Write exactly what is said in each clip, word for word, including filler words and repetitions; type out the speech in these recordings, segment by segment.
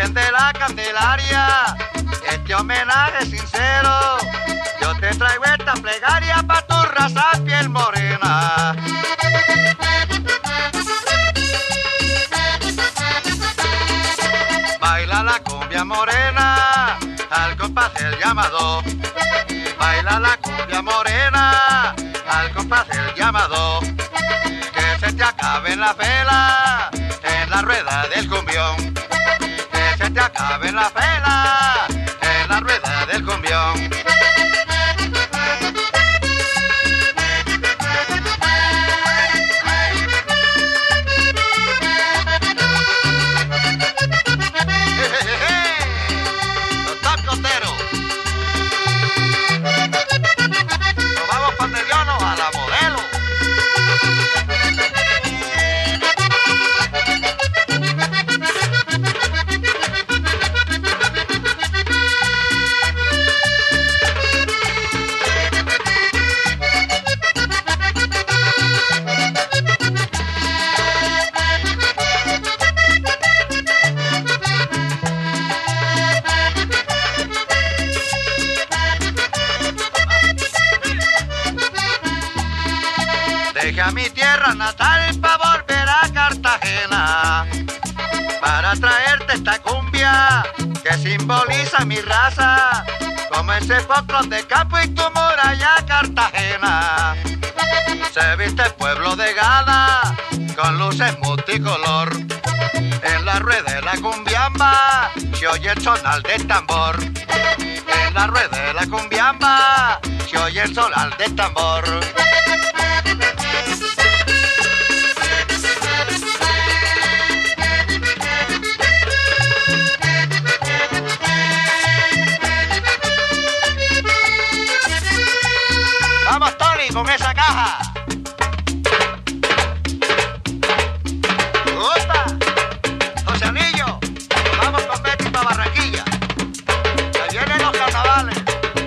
Virgen de la Candelaria, este homenaje sincero, yo te traigo esta plegaria pa' tu raza piel morena. Baila la cumbia morena al compás del llamado. Baila la cumbia morena al compás del llamado. Que se te acaben las velas en la rueda del cumbión. Que se te acaben las velas en la rueda del cumbión. Dejé a mi tierra natal pa' volver a Cartagena, para traerte esta cumbia que simboliza mi raza, como ese folclor de campo y tu muralla Cartagena. Se viste el pueblo de gala con luces multicolor, en la rueda de la cumbiamba se oye el sonar del tambor. En la rueda de la cumbiamba se oye el sonar del tambor. Vamos, Tony, con esa caja. ¡Opa! José Anillo, vamos con Betty para Barranquilla. Que vienen los carnavales.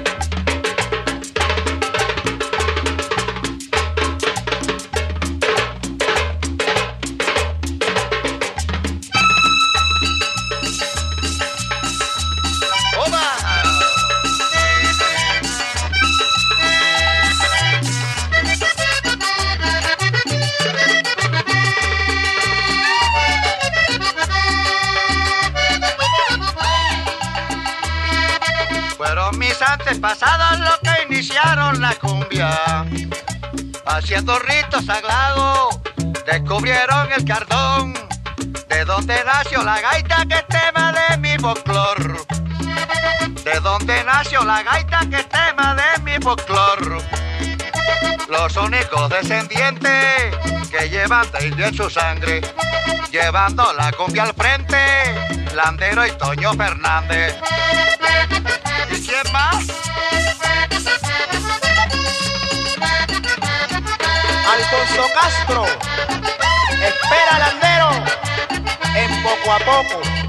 Fueron mis antepasados los que iniciaron la cumbia, haciendo ritos sagrados, descubrieron el cardón, de donde nació la gaita que es tema de mi folclor. De donde nació la gaita que es tema de mi folclor. Los únicos descendientes que llevan de indio en su sangre, llevando la cumbia al frente, Landero y Toño Fernández. ¿Y quién más? Alfonso Castro, espera Landero en Poco a Poco.